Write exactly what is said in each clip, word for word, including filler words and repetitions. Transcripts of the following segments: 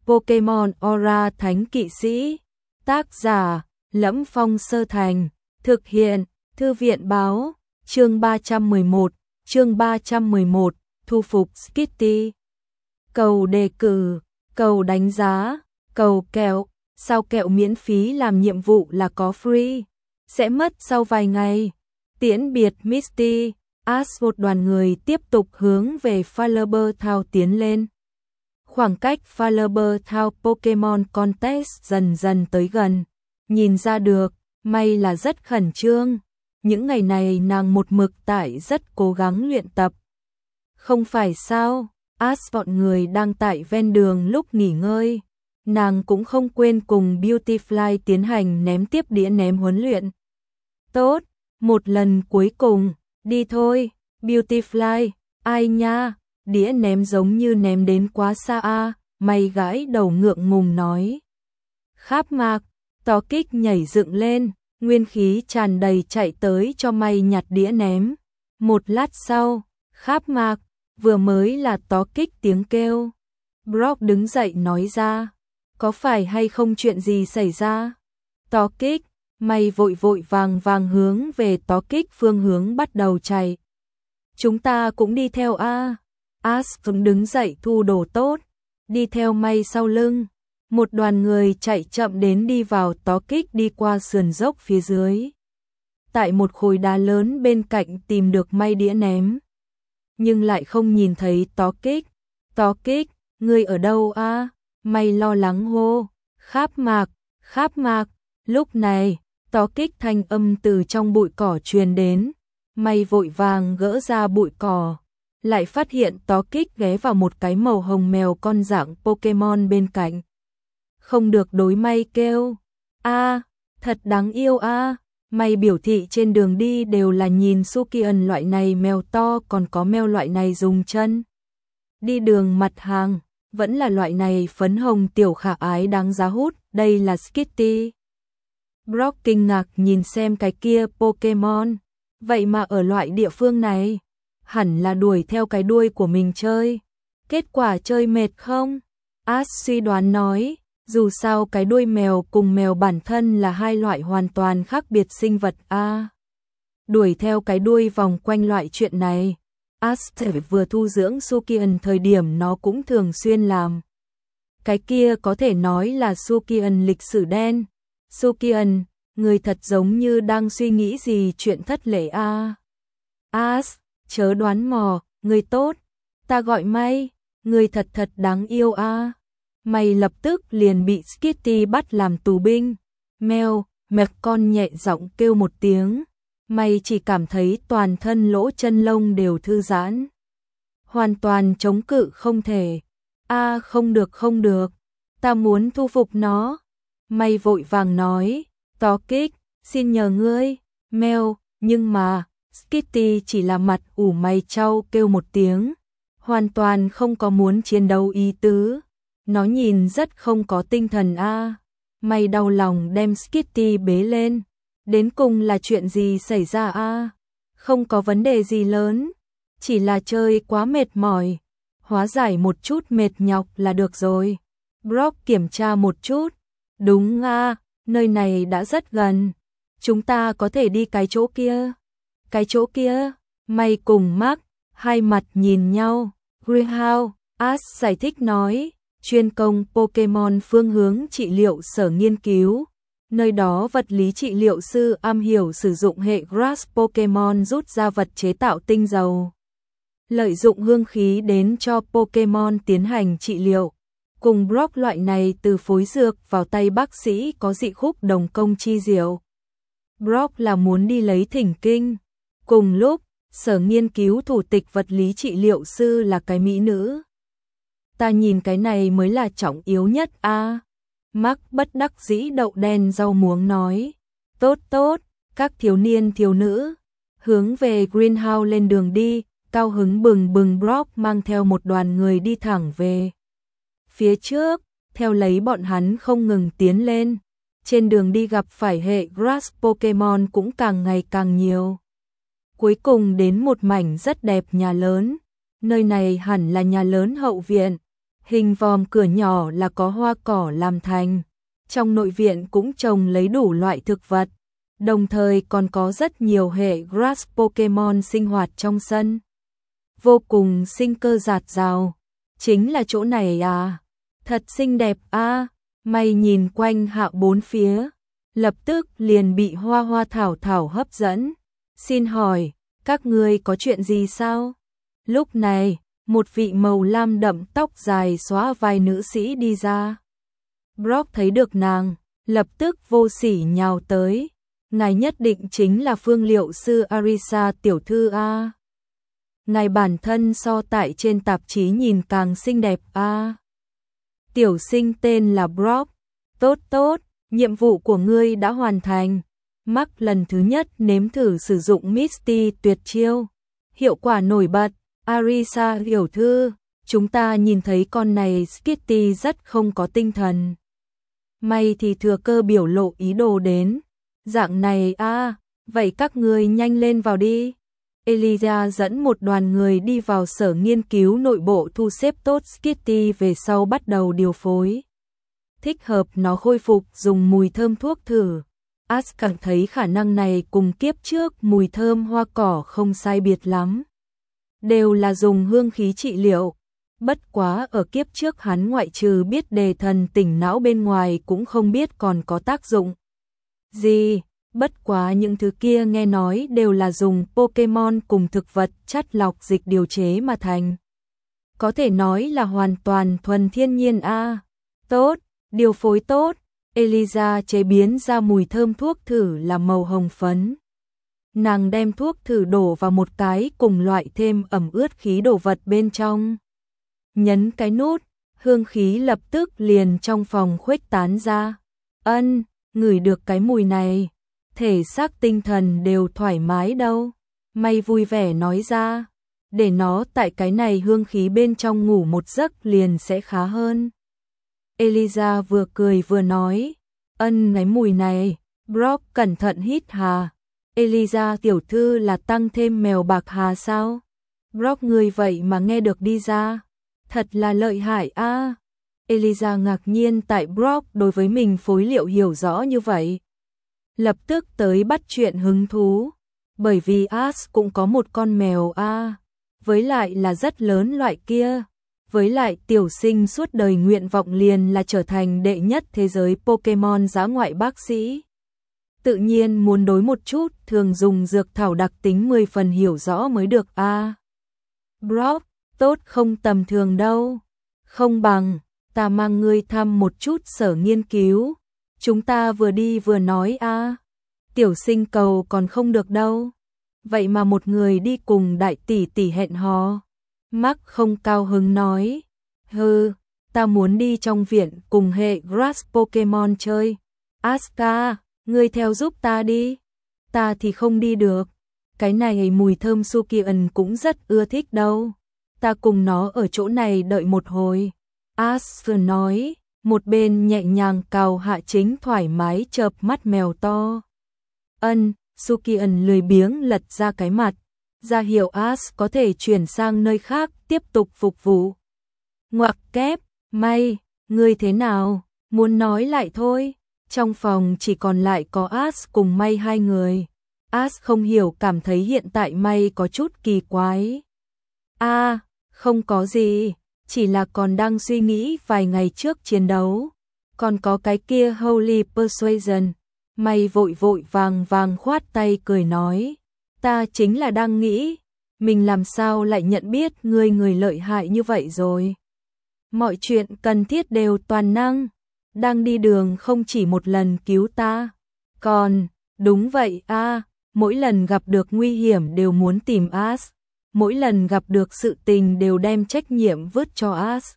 Pokemon Aura Thánh Kỵ Sĩ. Tác giả: Lẫm Phong Sơ Thành. Thực hiện: Thư viện báo. Chương ba trăm mười một, chương ba trăm mười một, thu phục Skitty. Cầu đề cử, cầu đánh giá, cầu kẹo, sao kẹo miễn phí làm nhiệm vụ là có free, sẽ mất sau vài ngày. Tiễn biệt Misty, Ash một đoàn người tiếp tục hướng về Fireber Town tiến lên. Khoảng cách Fireber Town Pokemon Contest dần dần tới gần, nhìn ra được, may là rất khẩn trương. Những ngày này nàng một mực tại rất cố gắng luyện tập. Không phải sao, Ash bọn người đang tại ven đường lúc nghỉ ngơi. Nàng cũng không quên cùng Beautyfly tiến hành ném tiếp đĩa ném huấn luyện. Tốt, một lần cuối cùng, đi thôi, Beautyfly, ai nha, đĩa ném giống như ném đến quá xa a, mày gãi đầu ngượng ngùng nói. Kháp mạc, tó kích nhảy dựng lên, nguyên khí tràn đầy chạy tới cho mày nhặt đĩa ném. Một lát sau, kháp mạc, vừa mới là tó kích tiếng kêu. Brock đứng dậy nói ra, có phải hay không chuyện gì xảy ra? Tó kích, mày vội vội vàng vàng hướng về tó kích phương hướng bắt đầu chạy. Chúng ta cũng đi theo a. Ash đứng dậy thu đồ tốt, đi theo mày sau lưng. Một đoàn người chạy chậm đến đi vào tó kích đi qua sườn dốc phía dưới. Tại một khối đá lớn bên cạnh tìm được may đĩa ném. Nhưng lại không nhìn thấy tó kích. Tó kích, ngươi ở đâu a? May lo lắng hô. Kháp mạc, kháp mạc. Lúc này, tó kích thanh âm từ trong bụi cỏ truyền đến. May vội vàng gỡ ra bụi cỏ. Lại phát hiện tó kích ghé vào một cái màu hồng mèo con dạng Pokemon bên cạnh. Không được đối may kêu. A, thật đáng yêu a. May biểu thị trên đường đi đều là nhìn Sukian loại này mèo to, còn có mèo loại này dùng chân. Đi đường mặt hàng, vẫn là loại này phấn hồng tiểu khả ái đáng giá hút, đây là Skitty. Brock kinh ngạc nhìn xem cái kia Pokemon, vậy mà ở loại địa phương này, hẳn là đuổi theo cái đuôi của mình chơi. Kết quả chơi mệt không? Ash suy đoán nói. Dù sao cái đuôi mèo cùng mèo bản thân là hai loại hoàn toàn khác biệt sinh vật a. À, đuổi theo cái đuôi vòng quanh loại chuyện này, Ash vừa thu dưỡng Sukian thời điểm nó cũng thường xuyên làm. Cái kia có thể nói là Sukian lịch sử đen. Sukian, người thật giống như đang suy nghĩ gì chuyện thất lễ a. À. Ash, chớ đoán mò, người tốt, ta gọi May, người thật thật đáng yêu a. À. Mày lập tức liền bị Skitty bắt làm tù binh. Mèo, mẹc con nhẹ giọng kêu một tiếng. Mày chỉ cảm thấy toàn thân lỗ chân lông đều thư giãn. Hoàn toàn chống cự không thể. A à, không được không được. Ta muốn thu phục nó. Mày vội vàng nói. Tó kích, xin nhờ ngươi. Mèo, nhưng mà, Skitty chỉ là mặt ủ mày trao kêu một tiếng. Hoàn toàn không có muốn chiến đấu ý tứ. Nó nhìn rất không có tinh thần a. À. Mày đau lòng đem Skitty bế lên. Đến cùng là chuyện gì xảy ra a? À? Không có vấn đề gì lớn, chỉ là chơi quá mệt mỏi, hóa giải một chút mệt nhọc là được rồi. Brock kiểm tra một chút. Đúng a, à, nơi này đã rất gần. Chúng ta có thể đi cái chỗ kia. Cái chỗ kia? Mày cùng Mark hai mặt nhìn nhau. Greenhouse, Ash giải thích nói. Chuyên công Pokemon phương hướng trị liệu sở nghiên cứu. Nơi đó vật lý trị liệu sư am hiểu sử dụng hệ Grass Pokemon rút ra vật chế tạo tinh dầu. Lợi dụng hương khí đến cho Pokemon tiến hành trị liệu. Cùng Brock loại này từ phối dược vào tay bác sĩ có dị khúc đồng công chi diệu. Brock là muốn đi lấy thỉnh kinh. Cùng lúc, sở nghiên cứu thủ tịch vật lý trị liệu sư là cái mỹ nữ. Ta nhìn cái này mới là trọng yếu nhất a. À. Mark bất đắc dĩ đậu đen rau muống nói. Tốt tốt, các thiếu niên thiếu nữ. Hướng về Greenhouse lên đường đi, cao hứng bừng bừng Brock mang theo một đoàn người đi thẳng về. Phía trước, theo lấy bọn hắn không ngừng tiến lên. Trên đường đi gặp phải hệ Grass Pokemon cũng càng ngày càng nhiều. Cuối cùng đến một mảnh rất đẹp nhà lớn. Nơi này hẳn là nhà lớn hậu viện. Hình vòm cửa nhỏ là có hoa cỏ làm thành. Trong nội viện cũng trồng lấy đủ loại thực vật, đồng thời còn có rất nhiều hệ grass Pokemon sinh hoạt trong sân. Vô cùng sinh cơ dạt dào. Chính là chỗ này à? Thật xinh đẹp a. Mày nhìn quanh hạ bốn phía, lập tức liền bị hoa hoa thảo thảo hấp dẫn. Xin hỏi, các ngươi có chuyện gì sao? Lúc này, một vị màu lam đậm tóc dài xóa vai nữ sĩ đi ra. Brock thấy được nàng, lập tức vô sỉ nhào tới. Ngài nhất định chính là phương liệu sư Arisa tiểu thư a. Ngài bản thân so tại trên tạp chí nhìn càng xinh đẹp a. Tiểu sinh tên là Brock. Tốt tốt, nhiệm vụ của ngươi đã hoàn thành. Mark lần thứ nhất nếm thử sử dụng Misty tuyệt chiêu. Hiệu quả nổi bật. Arisa tiểu thư, chúng ta nhìn thấy con này Skitty rất không có tinh thần. May thì thừa cơ biểu lộ ý đồ đến. Dạng này a, à, vậy các ngươi nhanh lên vào đi. Elijah dẫn một đoàn người đi vào sở nghiên cứu nội bộ thu xếp tốt Skitty về sau bắt đầu điều phối. Thích hợp nó khôi phục dùng mùi thơm thuốc thử. Ash cảm thấy khả năng này cùng kiếp trước mùi thơm hoa cỏ không sai biệt lắm. Đều là dùng hương khí trị liệu. Bất quá ở kiếp trước hắn ngoại trừ biết đề thần tỉnh não bên ngoài cũng không biết còn có tác dụng gì. Bất quá những thứ kia nghe nói đều là dùng Pokemon cùng thực vật chất lọc dịch điều chế mà thành. Có thể nói là hoàn toàn thuần thiên nhiên a. À. Tốt, điều phối tốt. Eliza chế biến ra mùi thơm thuốc thử là màu hồng phấn. Nàng đem thuốc thử đổ vào một cái cùng loại thêm ẩm ướt khí đồ vật bên trong. Nhấn cái nút, hương khí lập tức liền trong phòng khuếch tán ra. Ân, ngửi được cái mùi này, thể xác tinh thần đều thoải mái đâu. May vui vẻ nói ra, để nó tại cái này hương khí bên trong ngủ một giấc liền sẽ khá hơn. Eliza vừa cười vừa nói, ân cái mùi này, Brock cẩn thận hít hà. Eliza tiểu thư là tăng thêm mèo bạc hà sao? Brock người vậy mà nghe được đi ra. Thật là lợi hại a. À. Eliza ngạc nhiên tại Brock đối với mình phối liệu hiểu rõ như vậy. Lập tức tới bắt chuyện hứng thú. Bởi vì Ash cũng có một con mèo a. À. Với lại là rất lớn loại kia. Với lại tiểu sinh suốt đời nguyện vọng liền là trở thành đệ nhất thế giới Pokemon dã ngoại bác sĩ. Tự nhiên muốn đối một chút, thường dùng dược thảo đặc tính mười phần hiểu rõ mới được a. À. Brock, tốt không tầm thường đâu. Không bằng, ta mang ngươi thăm một chút sở nghiên cứu. Chúng ta vừa đi vừa nói a. À. Tiểu sinh cầu còn không được đâu. Vậy mà một người đi cùng đại tỷ tỷ hẹn hò. Mark không cao hứng nói. Hừ, ta muốn đi trong viện cùng hệ Grass Pokemon chơi. Asuka, ngươi theo giúp ta đi. Ta thì không đi được. Cái này mùi thơm Sukian cũng rất ưa thích đâu. Ta cùng nó ở chỗ này đợi một hồi. Ash nói, một bên nhẹ nhàng cào hạ chính thoải mái chợp mắt mèo to. Ân, Sukian lười biếng lật ra cái mặt, ra hiệu Ash có thể chuyển sang nơi khác tiếp tục phục vụ. Ngoặc kép, may, ngươi thế nào, muốn nói lại thôi. Trong phòng chỉ còn lại có Ash cùng May hai người. Ash không hiểu cảm thấy hiện tại May có chút kỳ quái. A, à, không có gì, chỉ là còn đang suy nghĩ vài ngày trước chiến đấu. Còn có cái kia Holy Persuasion. May vội vội vàng vàng khoát tay cười nói. Ta chính là đang nghĩ, mình làm sao lại nhận biết người người lợi hại như vậy rồi. Mọi chuyện cần thiết đều toàn năng. Đang đi đường không chỉ một lần cứu ta. Còn, đúng vậy a, à, mỗi lần gặp được nguy hiểm đều muốn tìm Ash. Mỗi lần gặp được sự tình đều đem trách nhiệm vứt cho Ash.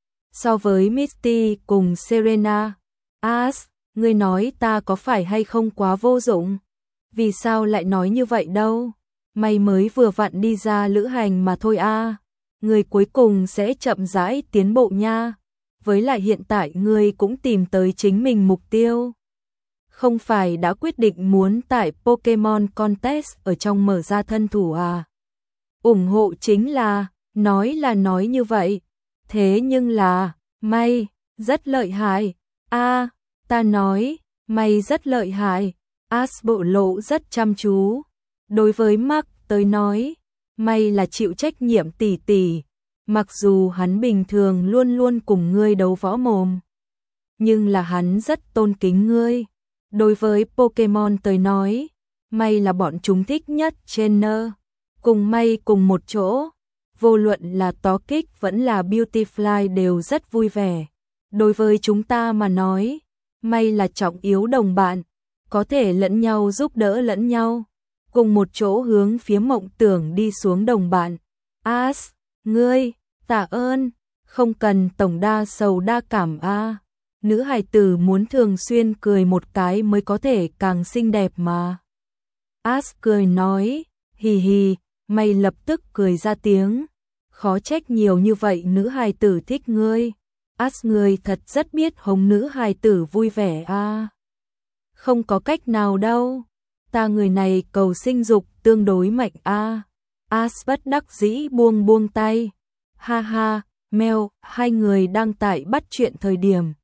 So với Misty cùng Serena, Ash, ngươi nói ta có phải hay không quá vô dụng? Vì sao lại nói như vậy đâu? Mày mới vừa vặn đi ra lữ hành mà thôi a. À. Ngươi cuối cùng sẽ chậm rãi tiến bộ nha. Với lại hiện tại ngươi cũng tìm tới chính mình mục tiêu. Không phải đã quyết định muốn tại Pokemon Contest ở trong mở ra thân thủ à? ủng hộ chính là, nói là nói như vậy, Thế nhưng là, May, rất lợi hại. A, ta nói, May rất lợi hại. Ash bộ lộ rất chăm chú. Đối với Mark tới nói, May là chịu trách nhiệm tỉ tỉ. Mặc dù hắn bình thường luôn luôn cùng ngươi đấu võ mồm, nhưng là hắn rất tôn kính ngươi. Đối với Pokemon tới nói, May là bọn chúng thích nhất trainer. Cùng May cùng một chỗ, vô luận là Togekick vẫn là Beautifly đều rất vui vẻ. Đối với chúng ta mà nói, May là trọng yếu đồng bạn, có thể lẫn nhau giúp đỡ lẫn nhau, cùng một chỗ hướng phía mộng tưởng đi xuống đồng bạn. Ash, ngươi, tạ ơn, không cần tổng đa sầu đa cảm a. Nữ hài tử muốn thường xuyên cười một cái mới có thể càng xinh đẹp mà. Ash cười nói, hì hì, May lập tức cười ra tiếng. Khó trách nhiều như vậy nữ hài tử thích ngươi. Ash ngươi thật rất biết hống nữ hài tử vui vẻ a. Không có cách nào đâu. Ta người này cầu sinh dục tương đối mạnh a. Ash bất đắc dĩ buông buông tay. Ha ha, Mel, hai người đang tại bắt chuyện thời điểm.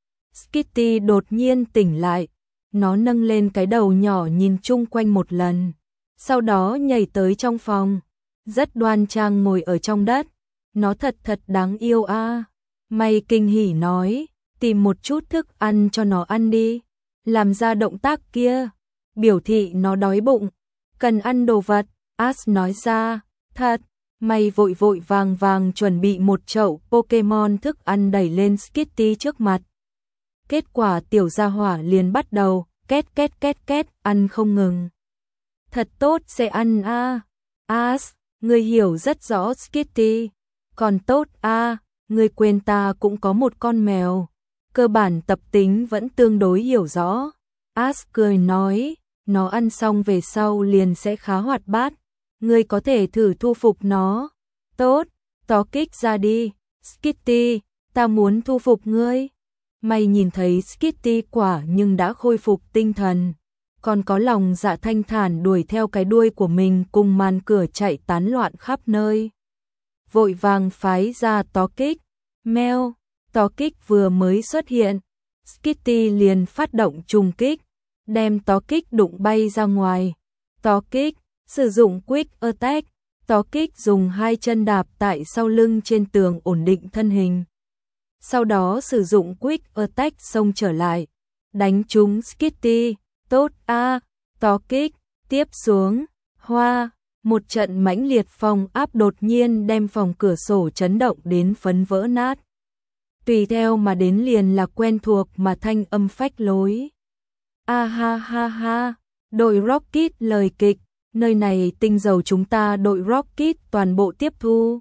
Skitty đột nhiên tỉnh lại. Nó nâng lên cái đầu nhỏ nhìn chung quanh một lần. Sau đó nhảy tới trong phòng. Rất đoan trang ngồi ở trong đất. Nó thật thật đáng yêu a. À. May kinh hỉ nói, tìm một chút thức ăn cho nó ăn đi. Làm ra động tác kia, biểu thị nó đói bụng. Cần ăn đồ vật, Ash nói ra, thật. May vội vội vàng vàng chuẩn bị một chậu Pokemon thức ăn đẩy lên Skitty trước mặt. Kết quả tiểu gia hỏa liền bắt đầu, két két két két, ăn không ngừng. Thật tốt sẽ ăn a. À. Ash, ngươi hiểu rất rõ Skitty. Còn tốt a, à, ngươi quên ta cũng có một con mèo. Cơ bản tập tính vẫn tương đối hiểu rõ. Ash cười nói, nó ăn xong về sau liền sẽ khá hoạt bát. Ngươi có thể thử thu phục nó. Tốt, Togekick ra đi. Skitty, ta muốn thu phục ngươi. May nhìn thấy Skitty quả nhưng đã khôi phục tinh thần. Còn có lòng dạ thanh thản đuổi theo cái đuôi của mình cùng màn cửa chạy tán loạn khắp nơi. Vội vàng phái ra Togekick. Mel, Togekick vừa mới xuất hiện. Skitty liền phát động trùng kích, đem Togekick đụng bay ra ngoài. Togekick sử dụng Quick Attack. Togekick dùng hai chân đạp tại sau lưng trên tường ổn định thân hình. Sau đó sử dụng Quick Attack xông trở lại, đánh trúng Skitty. Tốt a, à, Togekick tiếp xuống. Hoa, một trận mãnh liệt phong áp đột nhiên đem phòng cửa sổ chấn động đến phấn vỡ nát. Tùy theo mà đến liền là quen thuộc mà thanh âm phách lối. A ha ha ha, đội Rocket lời kịch, nơi này tinh dầu chúng ta đội Rocket toàn bộ tiếp thu.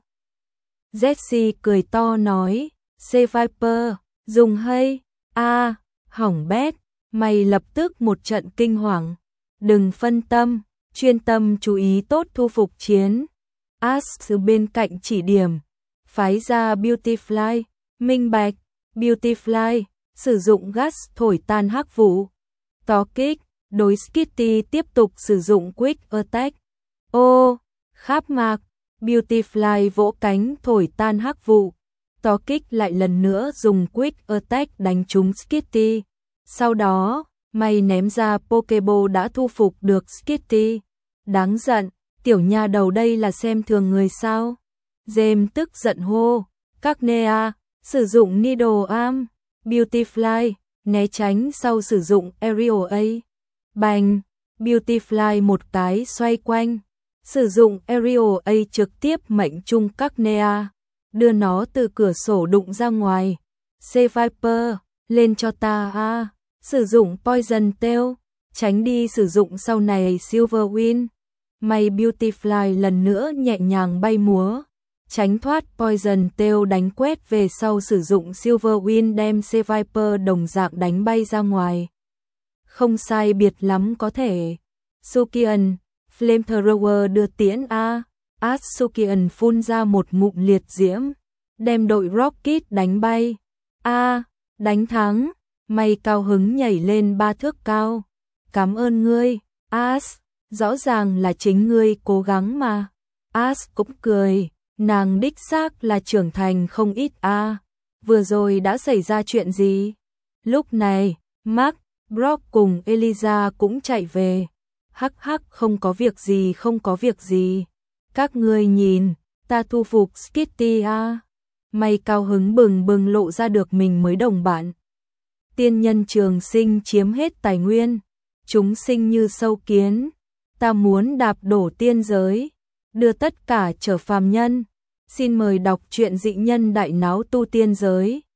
Jessie cười to nói, C-Viper, dùng hay, a, à, hỏng bét. Mày lập tức một trận kinh hoàng. Đừng phân tâm, chuyên tâm chú ý tốt thu phục chiến. Ash từ bên cạnh chỉ điểm, phái ra Beautifly, minh bạch. Beautifly sử dụng gas thổi tan hắc vụ. Togekick đối Skitty tiếp tục sử dụng Quick Attack. Ô, kháp mạc. Beautifly vỗ cánh thổi tan hắc vụ. Togekick lại lần nữa dùng Quick Attack đánh trúng Skitty. Sau đó, May ném ra Pokeball đã thu phục được Skitty. Đáng giận, tiểu nha đầu đây là xem thường người sao? James tức giận hô, các Nea, sử dụng Needle Arm. Beautifly, né tránh sau sử dụng Aerial A. Bành, Beautifly một cái xoay quanh, sử dụng Aerial A trực tiếp mệnh trung các Nea, đưa nó từ cửa sổ đụng ra ngoài. C-Viper, lên cho ta a. Sử dụng Poison Tail, tránh đi sử dụng sau này Silver Wind. May Beautifly lần nữa nhẹ nhàng bay múa, tránh thoát Poison Tail đánh quét về sau sử dụng Silver Wind đem C-Viper đồng dạng đánh bay ra ngoài. Không sai biệt lắm có thể. Sukian, Flamethrower đưa tiễn a. Ash Sukian phun ra một ngụm liệt diễm, đem đội Rocket đánh bay. A, đánh thắng. May cao hứng nhảy lên ba thước cao. Cảm ơn ngươi, Ash, rõ ràng là chính ngươi cố gắng mà. Ash cũng cười, Nàng đích xác là trưởng thành không ít a. À. Vừa rồi đã xảy ra chuyện gì? Lúc này, Mark, Brock cùng Eliza cũng chạy về. Hắc hắc, không có việc gì, không có việc gì. Các ngươi nhìn, ta thu phục Skitty a. Mày cao hứng bừng bừng lộ ra được mình mới đồng bạn. Tiên nhân trường sinh chiếm hết tài nguyên, chúng sinh như sâu kiến, ta muốn đạp đổ tiên giới, đưa tất cả trở phàm nhân. Xin mời đọc truyện Dị Nhân Đại Náo Tu Tiên Giới.